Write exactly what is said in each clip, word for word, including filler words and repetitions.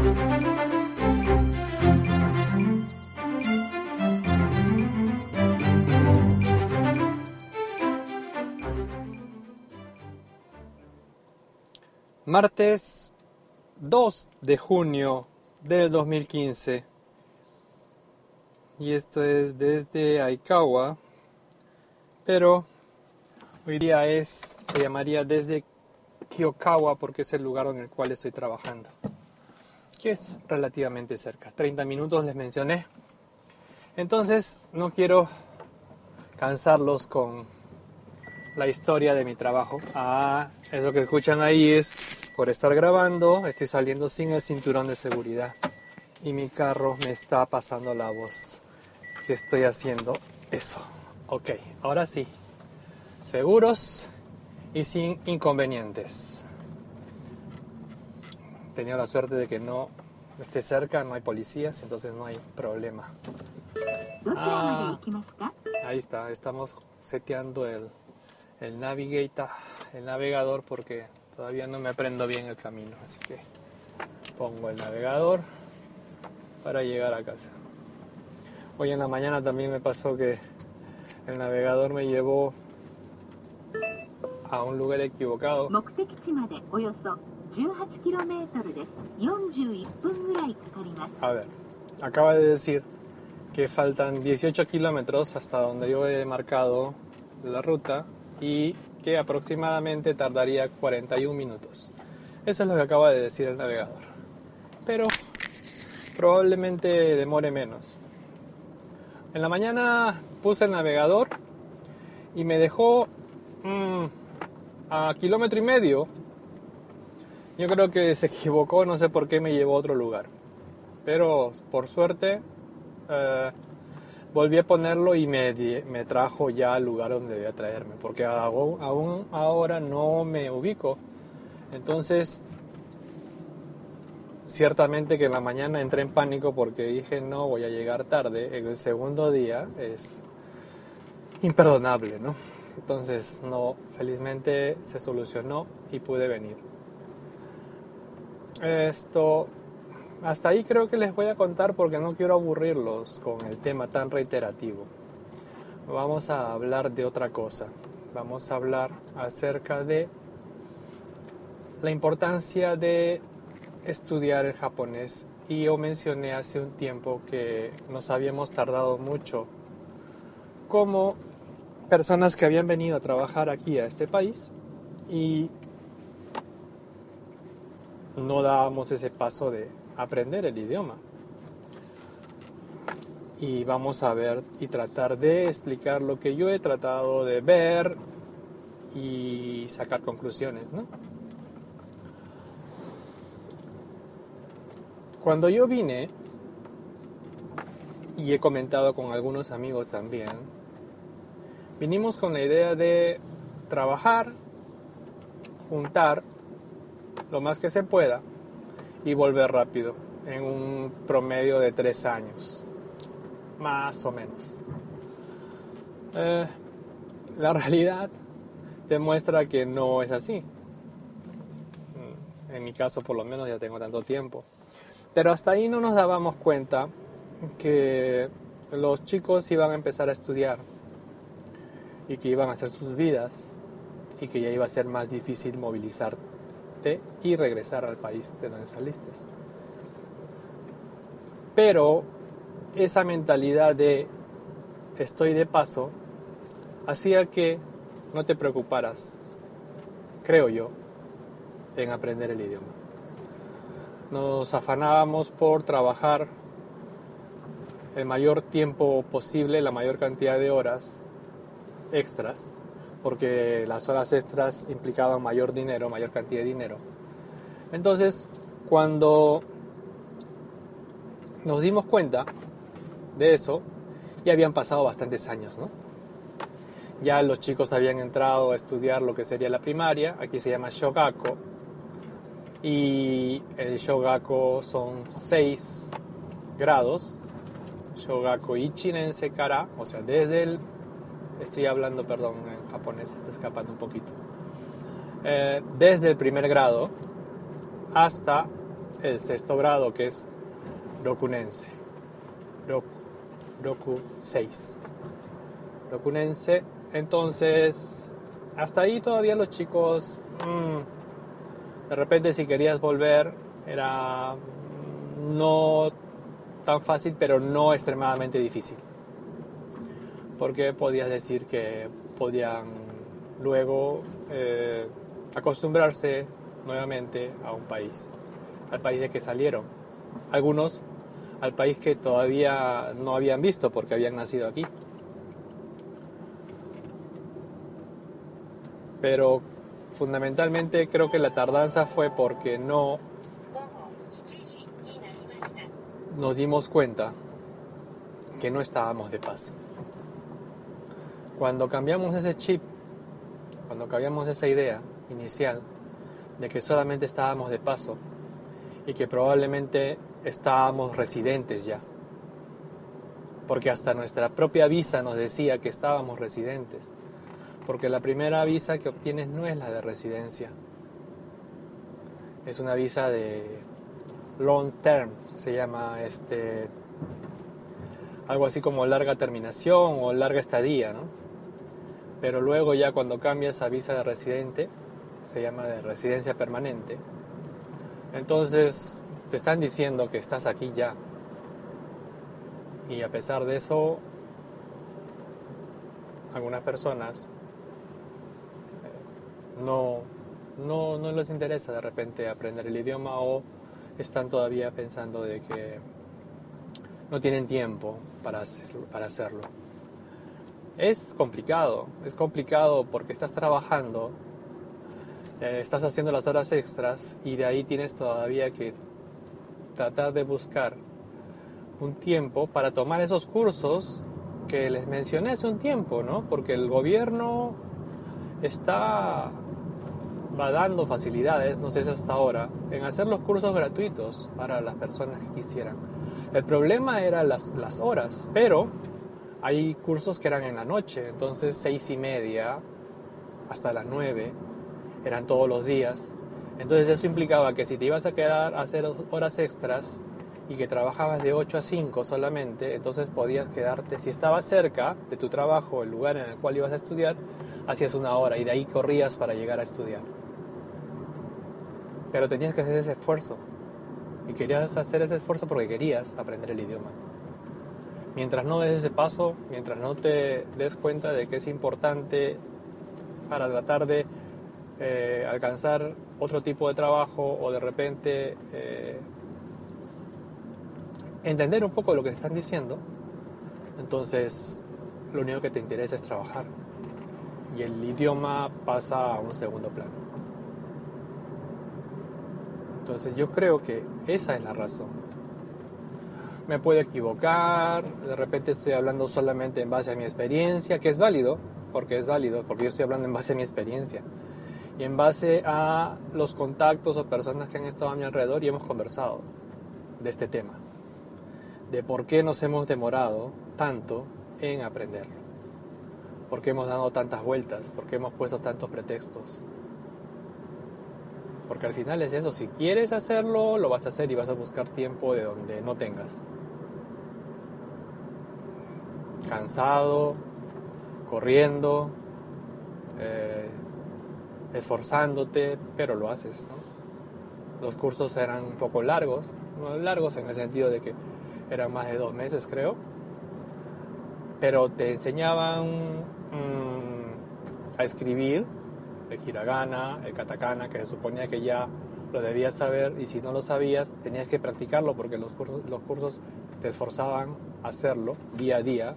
Martes dos de junio del dos mil quince, y esto es desde Aikawa, pero hoy día es, se llamaría desde Kiyokawa porque es el lugar en el cual estoy trabajando, que es relativamente cerca, treinta minutos les mencioné. Entonces no quiero cansarlos con la historia de mi trabajo. Ah, eso que escuchan ahí es por estar grabando, estoy saliendo sin el cinturón de seguridad y mi carro me está pasando la voz que estoy haciendo eso. Ok, ahora sí, seguros y sin inconvenientes. Tenía la suerte de que no esté cerca, no hay policías, entonces no hay problema. Ah, ahí está, estamos seteando el el navigator, el navegador, porque todavía no me aprendo bien el camino, así que pongo el navegador para llegar a casa. Hoy en la mañana también me pasó que el navegador me llevó a un lugar equivocado. A ver, acaba de decir que faltan dieciocho kilómetros hasta donde yo he marcado la ruta y que aproximadamente tardaría cuarenta y un minutos. Eso es lo que acaba de decir el navegador. Pero probablemente demore menos. En la mañana puse el navegador y me dejó mmm, a kilómetro y medio. Yo creo que se equivocó, no sé por qué me llevó a otro lugar. Pero por suerte eh, volví a ponerlo y me, me trajo ya al lugar donde debía traerme, porque aún, aún ahora no me ubico. Entonces, ciertamente que en la mañana entré en pánico porque dije no, voy a llegar tarde. En el segundo día es imperdonable, ¿no? Entonces, no, felizmente se solucionó y pude venir. Esto... Hasta ahí creo que les voy a contar porque no quiero aburrirlos con el tema tan reiterativo. Vamos a hablar de otra cosa. Vamos a hablar acerca de la importancia de estudiar el japonés. Y yo mencioné hace un tiempo que nos habíamos tardado mucho como personas que habían venido a trabajar aquí a este país y no dábamos ese paso de aprender el idioma. Y vamos a ver y tratar de explicar lo que yo he tratado de ver y sacar conclusiones, ¿no? Cuando yo vine, y he comentado con algunos amigos también, vinimos con la idea de trabajar, juntar lo más que se pueda y volver rápido, en un promedio de tres años, más o menos. Eh, la realidad demuestra que no es así. En mi caso, por lo menos, ya tengo tanto tiempo. Pero hasta ahí no nos dábamos cuenta que los chicos iban a empezar a estudiar y que iban a hacer sus vidas y que ya iba a ser más difícil movilizar y regresar al país de donde saliste. Pero esa mentalidad de estoy de paso hacía que no te preocuparas, creo yo, en aprender el idioma. Nos afanábamos por trabajar el mayor tiempo posible, la mayor cantidad de horas extras, porque las horas extras implicaban mayor dinero, mayor cantidad de dinero. Entonces, cuando nos dimos cuenta de eso, ya habían pasado bastantes años, ¿no? Ya los chicos habían entrado a estudiar lo que sería la primaria, aquí se llama Shogako, y el Shogako son seis grados, Shogako Ichinense Kara, o sea, desde el... Estoy hablando, perdón, en japonés, está escapando un poquito. Eh, desde el primer grado hasta el sexto grado, que es Rokunense. Roku, Roku seis. Rokunense. Entonces, hasta ahí todavía los chicos, mmm, de repente si querías volver, era no tan fácil, pero no extremadamente difícil. Porque podías decir que podían luego eh, acostumbrarse nuevamente a un país, al país de que salieron. Algunos al país que todavía no habían visto porque habían nacido aquí. Pero fundamentalmente creo que la tardanza fue porque no nos dimos cuenta que no estábamos de paso. Cuando cambiamos ese chip, cuando cambiamos esa idea inicial de que solamente estábamos de paso y que probablemente estábamos residentes ya, porque hasta nuestra propia visa nos decía que estábamos residentes, porque la primera visa que obtienes no es la de residencia, es una visa de long term, se llama este algo así como larga terminación o larga estadía, ¿no? Pero luego ya cuando cambias a visa de residente, se llama de residencia permanente, entonces te están diciendo que estás aquí ya. Y a pesar de eso, algunas personas no, no, no les interesa de repente aprender el idioma o están todavía pensando de que no tienen tiempo para, para hacerlo. Es complicado, es complicado porque estás trabajando, eh, estás haciendo las horas extras y de ahí tienes todavía que tratar de buscar un tiempo para tomar esos cursos que les mencioné hace un tiempo, ¿no? Porque el gobierno está va dando facilidades, no sé si hasta ahora, en hacer los cursos gratuitos para las personas que quisieran. El problema era las, las horas, pero hay cursos que eran en la noche, entonces seis y media hasta las nueve eran todos los días. Entonces eso implicaba que si te ibas a quedar a hacer horas extras y que trabajabas de ocho a cinco solamente, entonces podías quedarte, si estabas cerca de tu trabajo, el lugar en el cual ibas a estudiar, hacías una hora y de ahí corrías para llegar a estudiar. Pero tenías que hacer ese esfuerzo. Y querías hacer ese esfuerzo porque querías aprender el idioma. Mientras no des ese paso, mientras no te des cuenta de que es importante para tratar de eh, alcanzar otro tipo de trabajo o de repente eh, entender un poco lo que te están diciendo, entonces lo único que te interesa es trabajar y el idioma pasa a un segundo plano. Entonces yo creo que esa es la razón. Me puedo equivocar, de repente estoy hablando solamente en base a mi experiencia, que es válido, porque es válido, porque yo estoy hablando en base a mi experiencia y en base a los contactos o personas que han estado a mi alrededor y hemos conversado de este tema, de por qué nos hemos demorado tanto en aprenderlo, por qué hemos dado tantas vueltas, por qué hemos puesto tantos pretextos. Porque al final es eso, si quieres hacerlo, lo vas a hacer y vas a buscar tiempo de donde no tengas. Cansado, corriendo, eh, esforzándote, pero lo haces, ¿no? Los cursos eran un poco largos, no largos en el sentido de que eran más de dos meses creo, pero te enseñaban mmm, a escribir el hiragana, el katakana, que se suponía que ya lo debías saber, y si no lo sabías tenías que practicarlo porque los cursos, los cursos te esforzaban a hacerlo día a día.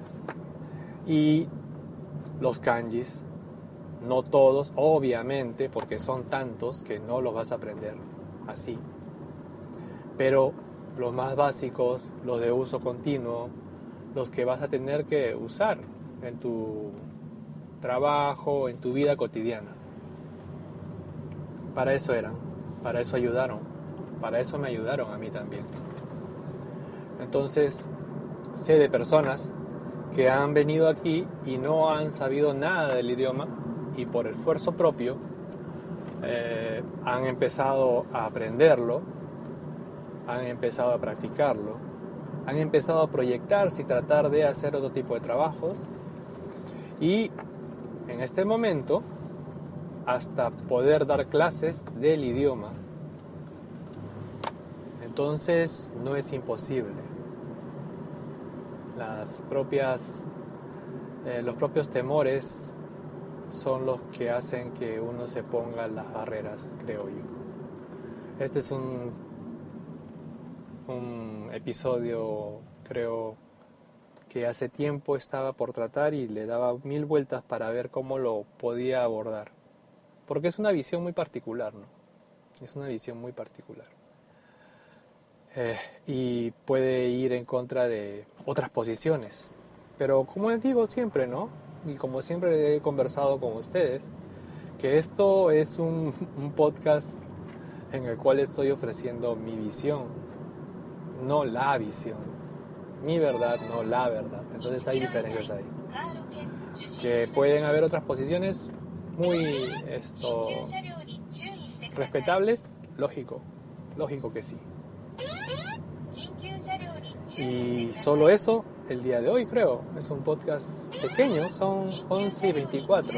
Y los kanjis, no todos, obviamente, porque son tantos que no los vas a aprender así, pero los más básicos, los de uso continuo, los que vas a tener que usar en tu trabajo, en tu vida cotidiana. Para eso eran, para eso ayudaron, para eso me ayudaron a mí también. Entonces, sé de personas que han venido aquí y no han sabido nada del idioma y por esfuerzo propio eh, han empezado a aprenderlo han empezado a practicarlo, han empezado a proyectarse y tratar de hacer otro tipo de trabajos, y en este momento hasta poder dar clases del idioma. Entonces no es imposible. Las propias, eh, los propios temores son los que hacen que uno se ponga las barreras, creo yo. Este es un, un episodio, creo, que hace tiempo estaba por tratar y le daba mil vueltas para ver cómo lo podía abordar. Porque es una visión muy particular, ¿no? Es una visión muy particular. Eh, y puede ir en contra de otras posiciones. Pero como les digo siempre, ¿no? Y como siempre he conversado con ustedes, que esto es un, un podcast en el cual estoy ofreciendo mi visión, no la visión. Mi verdad, no la verdad. Entonces hay diferencias ahí. Que pueden haber otras posiciones muy esto, respetables, lógico, lógico que sí. Y solo eso, el día de hoy creo, es un podcast pequeño, son once y veinticuatro.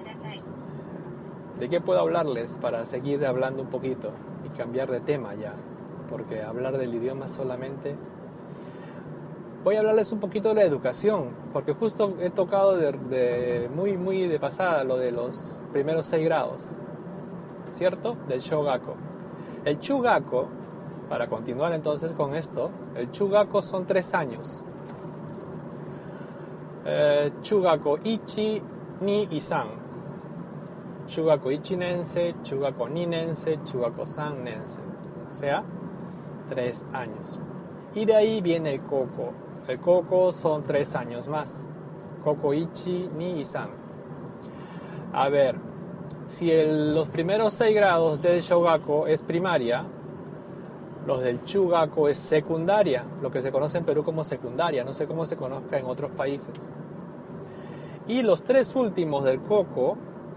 ¿De qué puedo hablarles para seguir hablando un poquito y cambiar de tema ya? Porque hablar del idioma solamente... Voy a hablarles un poquito de la educación, porque justo he tocado de, de muy, muy de pasada lo de los primeros seis grados, ¿cierto? Del Shogaku. El Chugaku, para continuar entonces con esto, el Chugaku son tres años. Eh, Chugaku Ichi, Ni y San. Chugaku Ichi Nense, Chugaku Ni Nense, Chugaku San Nense. O sea, tres años. Y de ahí viene el Koko. El Koko son tres años más. Koko Ichi, Ni y San. A ver, si el, los primeros seis grados del Shogaku es primaria, los del Chugaku es secundaria, lo que se conoce en Perú como secundaria, no sé cómo se conozca en otros países. Y los tres últimos del Koko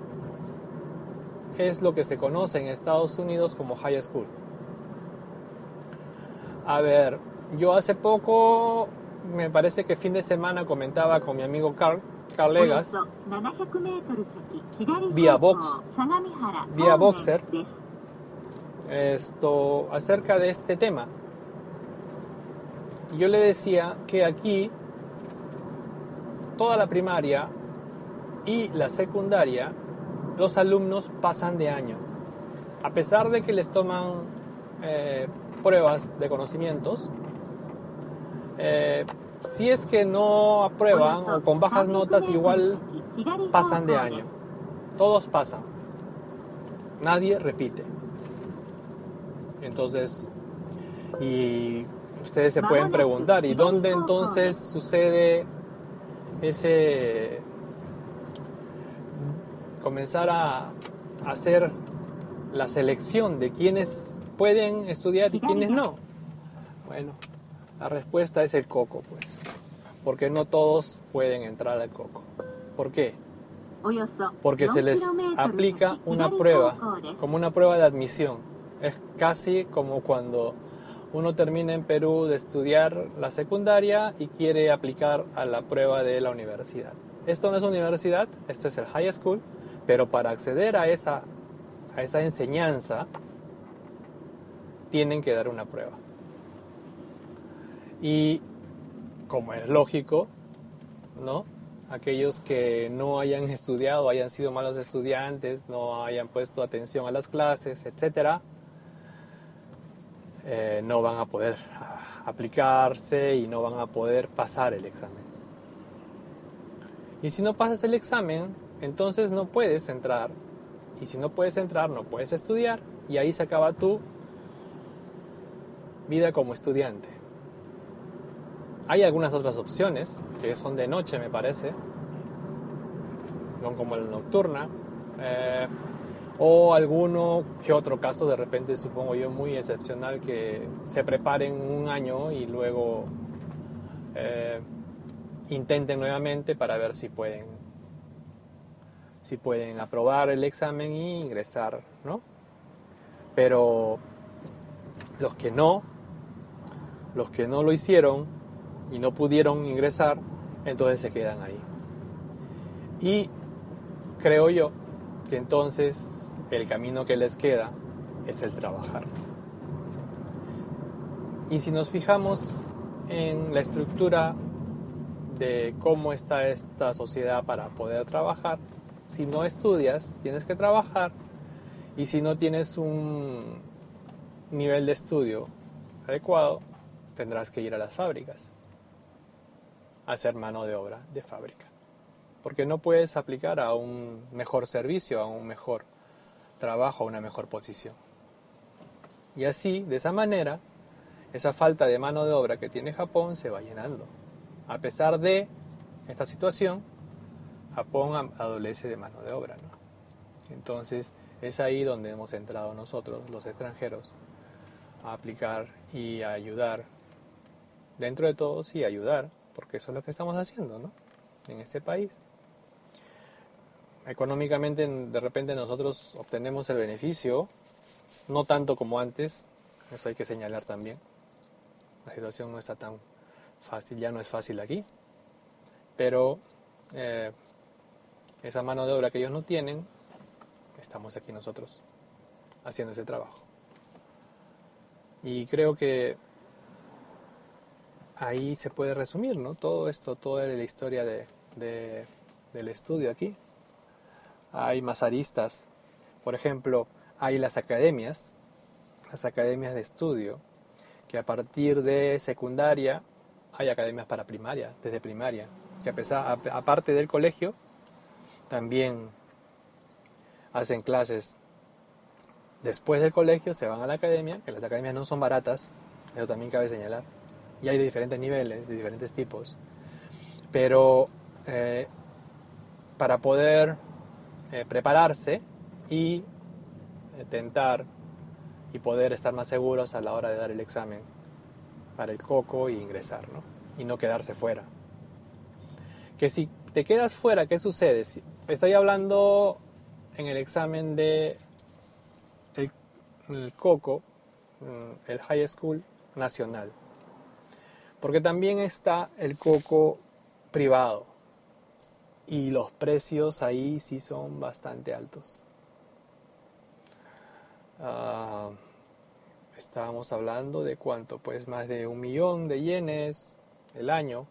es lo que se conoce en Estados Unidos como high school. A ver, yo hace poco, me parece que fin de semana comentaba con mi amigo Carl, Carl Legas, vía Vox, vía Boxer, esto, acerca de este tema. Yo le decía que aquí toda la primaria y la secundaria, los alumnos pasan de año. A pesar de que les toman eh, pruebas de conocimientos, eh, si es que no aprueban o con bajas notas, igual pasan de año. Todos pasan. Nadie repite. Entonces, y ustedes se pueden preguntar, ¿y dónde entonces sucede ese comenzar a hacer la selección de quienes pueden estudiar y quienes no? Bueno, la respuesta es el Koko, pues, porque no todos pueden entrar al Koko. ¿Por qué? Porque se les aplica una prueba, como una prueba de admisión. Es casi como cuando uno termina en Perú de estudiar la secundaria y quiere aplicar a la prueba de la universidad. Esto no es universidad, esto es el high school, pero para acceder a esa, a esa enseñanza tienen que dar una prueba. Y como es lógico, ¿no? Aquellos que no hayan estudiado, hayan sido malos estudiantes, no hayan puesto atención a las clases, etcétera, eh, no van a poder aplicarse y no van a poder pasar el examen. Y si no pasas el examen, entonces no puedes entrar. Y si no puedes entrar, no puedes estudiar. Y ahí se acaba tu vida como estudiante. Hay algunas otras opciones, que son de noche, me parece, no como la nocturna, eh, o alguno que otro caso, de repente, supongo yo, muy excepcional, que se preparen un año y luego eh, intenten nuevamente para ver si pueden, si pueden aprobar el examen e ingresar, ¿no? Pero los que no, Los que no lo hicieron y no pudieron ingresar, entonces se quedan ahí. Y creo yo que entonces el camino que les queda es el trabajar. Y si nos fijamos en la estructura de cómo está esta sociedad para poder trabajar, si no estudias, tienes que trabajar, y si no tienes un nivel de estudio adecuado, tendrás que ir a las fábricas a hacer mano de obra de fábrica, porque no puedes aplicar a un mejor servicio, a un mejor trabajo, a una mejor posición. Y así, de esa manera, esa falta de mano de obra que tiene Japón se va llenando. A pesar de esta situación, Japón adolece de mano de obra, ¿no? Entonces, es ahí donde hemos entrado nosotros, los extranjeros, a aplicar y a ayudar. Dentro de todo, sí, ayudar, porque eso es lo que estamos haciendo, ¿no? En este país. Económicamente, de repente nosotros obtenemos el beneficio, no tanto como antes, eso hay que señalar también. La situación no está tan fácil, ya no es fácil aquí, pero eh, esa mano de obra que ellos no tienen, estamos aquí nosotros haciendo ese trabajo. Y creo que ahí se puede resumir, ¿no? Todo esto, toda la historia de, de, del estudio aquí. Hay más aristas. Por ejemplo, hay las academias, las academias de estudio, que a partir de secundaria hay academias para primaria, desde primaria, que a pesar, aparte del colegio, también hacen clases. Después del colegio se van a la academia, que las academias no son baratas, eso también cabe señalar, y hay de diferentes niveles, de diferentes tipos, pero eh, para poder eh, prepararse y eh, tentar y poder estar más seguros a la hora de dar el examen para el coco y ingresar, ¿no? Y no quedarse fuera. Que si te quedas fuera, ¿qué sucede? Si estoy hablando en el examen de el, el coco, el High School Nacional, porque también está el coco privado y los precios ahí sí son bastante altos. Uh, estábamos hablando de cuánto, pues más de un millón de yenes el año,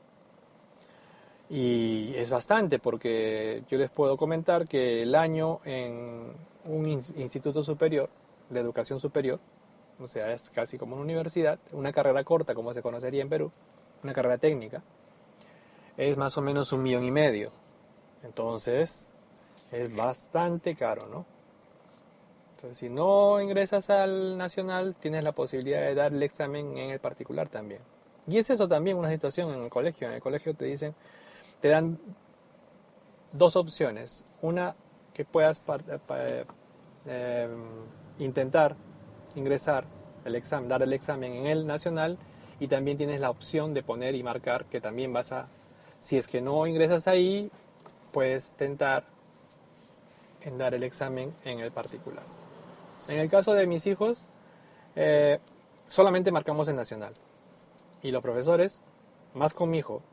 y es bastante, porque yo les puedo comentar que el año en un instituto superior de educación superior, o sea, es casi como una universidad, una carrera corta como se conocería en Perú, una carrera técnica, es más o menos un millón y medio. Entonces es bastante caro, ¿no? Entonces, si no ingresas al nacional, tienes la posibilidad de dar el examen en el particular también. Y es eso también una situación en el colegio. En el colegio te dicen, te dan dos opciones. Una, que puedas eh, intentar ingresar el examen, dar el examen en el nacional, y también tienes la opción de poner y marcar que también vas a, si es que no ingresas ahí, puedes tentar en dar el examen en el particular. En el caso de mis hijos, eh, solamente marcamos el nacional. Y los profesores, más con mi hijo,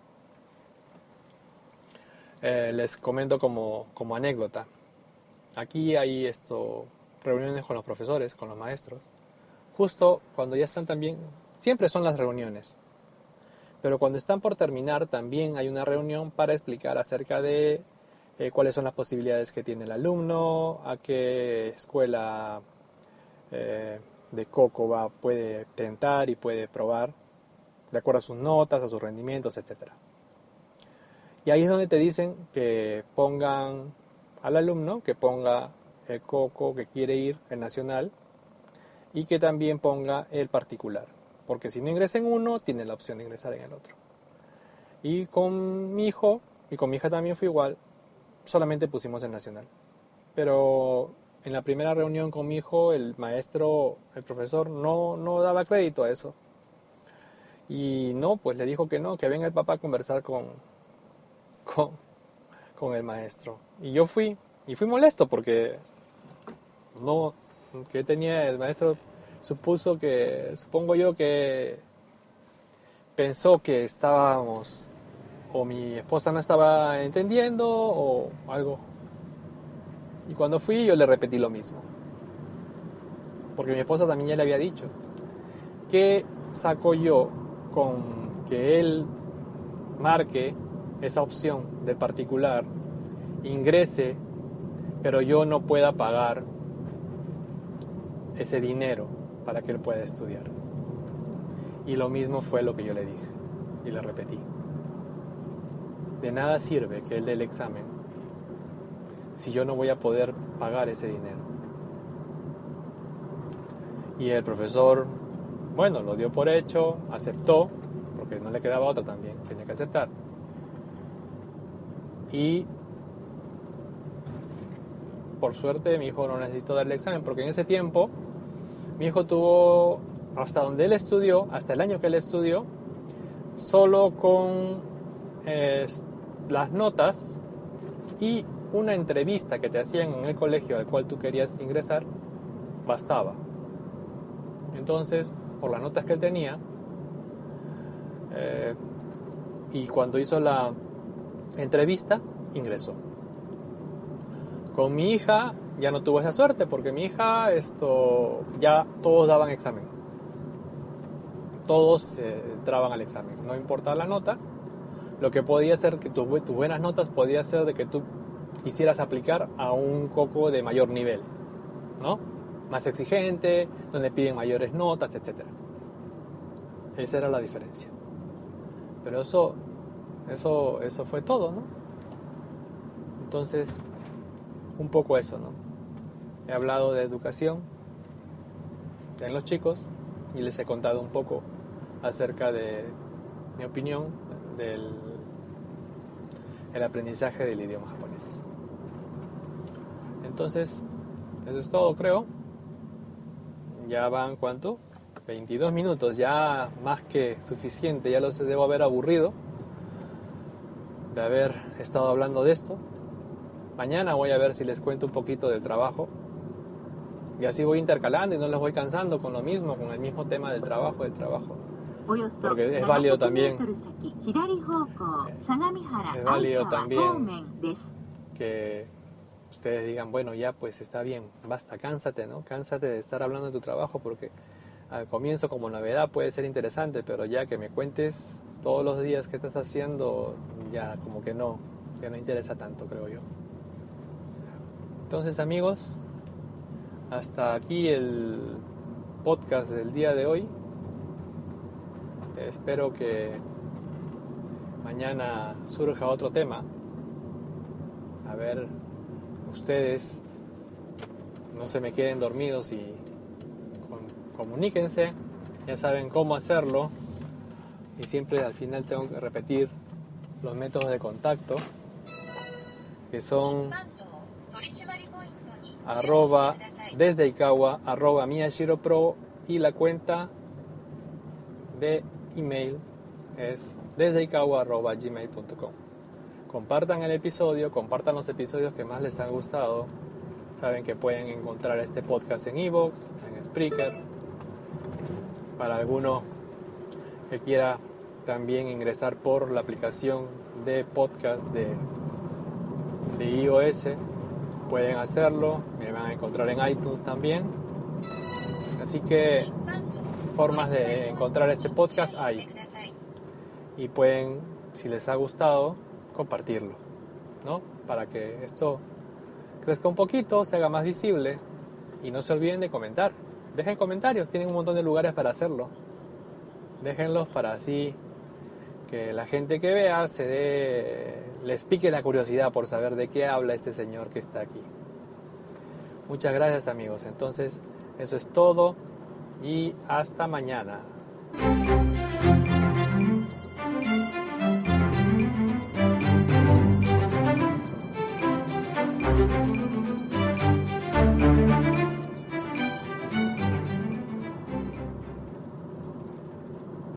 eh, les comento como, como anécdota. Aquí hay esto, reuniones con los profesores, con los maestros. Justo cuando ya están también, siempre son las reuniones. Pero cuando están por terminar, también hay una reunión para explicar acerca de eh, cuáles son las posibilidades que tiene el alumno, a qué escuela eh, de coco va, puede tentar y puede probar, de acuerdo a sus notas, a sus rendimientos, etcétera. Y ahí es donde te dicen que pongan al alumno, que ponga el coco que quiere ir, el nacional, y que también ponga el particular. Porque si no ingresa en uno, tiene la opción de ingresar en el otro. Y con mi hijo, y con mi hija también fue igual, solamente pusimos el nacional. Pero en la primera reunión con mi hijo, el maestro, el profesor, no, no daba crédito a eso. Y no, pues le dijo que no, que venga el papá a conversar con, con, con el maestro. Y yo fui, y fui molesto porque no, que tenía el maestro, supuso que, supongo yo que pensó que estábamos, o mi esposa no estaba entendiendo o algo. Y cuando fui yo le repetí lo mismo. Porque mi esposa también ya le había dicho. ¿Qué saco yo con que él marque esa opción de particular, ingrese, pero yo no pueda pagar ese dinero para que él pueda estudiar? Y lo mismo fue lo que yo le dije y le repetí. De nada sirve que él dé el examen si yo no voy a poder pagar ese dinero. Y el profesor, bueno, lo dio por hecho, aceptó, porque no le quedaba otra también, tenía que aceptar. Y por suerte mi hijo no necesitó dar el examen, porque en ese tiempo mi hijo tuvo, hasta donde él estudió, hasta el año que él estudió, solo con eh, las notas y una entrevista que te hacían en el colegio al cual tú querías ingresar, bastaba. Entonces, por las notas que él tenía, eh, y cuando hizo la entrevista, ingresó. Con mi hija ya no tuvo esa suerte, porque mi hija, esto, ya todos daban examen. Todos eh, entraban al examen, no importaba la nota. Lo que podía ser que tus, tus buenas notas podía ser de que tú quisieras aplicar a un coco de mayor nivel, ¿no? Más exigente, donde piden mayores notas, etcétera. Esa era la diferencia. Pero eso, eso, eso fue todo, ¿no? Entonces, un poco eso, ¿no? He hablado de educación en los chicos y les he contado un poco acerca de mi opinión del el aprendizaje del idioma japonés. Entonces, eso es todo, creo. Ya van, ¿cuánto? veintidós minutos, ya más que suficiente. Ya los debo haber aburrido de haber estado hablando de esto. Mañana voy a ver si les cuento un poquito del trabajo. Y así voy intercalando y no los voy cansando con lo mismo, con el mismo tema del trabajo, del trabajo. Porque es válido también, es válido también que ustedes digan, bueno, ya pues está bien, basta, cánsate, ¿no? Cánsate de estar hablando de tu trabajo, porque al comienzo como novedad puede ser interesante, pero ya que me cuentes todos los días qué estás haciendo, ya como que no, que no interesa tanto, creo yo. Entonces, amigos, hasta aquí el podcast del día de hoy. Espero que mañana surja otro tema. A ver, ustedes no se me queden dormidos y comuníquense. Ya saben cómo hacerlo. Y siempre al final tengo que repetir los métodos de contacto, que son arroba desde Ikawa, arroba MiyaShiroPro, y la cuenta de email es desde ikawa arroba gmail punto com. Compartan el episodio, compartan los episodios que más les han gustado. Saben que pueden encontrar este podcast en iVoox, en Spreaker. Para alguno que quiera también ingresar por la aplicación de podcast de, de iOS, pueden hacerlo. Me van a encontrar en iTunes también. Así que formas de encontrar este podcast hay, y pueden, si les ha gustado, compartirlo, ¿no? Para que esto crezca un poquito, se haga más visible, y no se olviden de comentar. Dejen comentarios, tienen un montón de lugares para hacerlo. Déjenlos para así que la gente que vea se dé, les pique la curiosidad por saber de qué habla este señor que está aquí. Muchas gracias, amigos. Entonces, eso es todo. Y hasta mañana.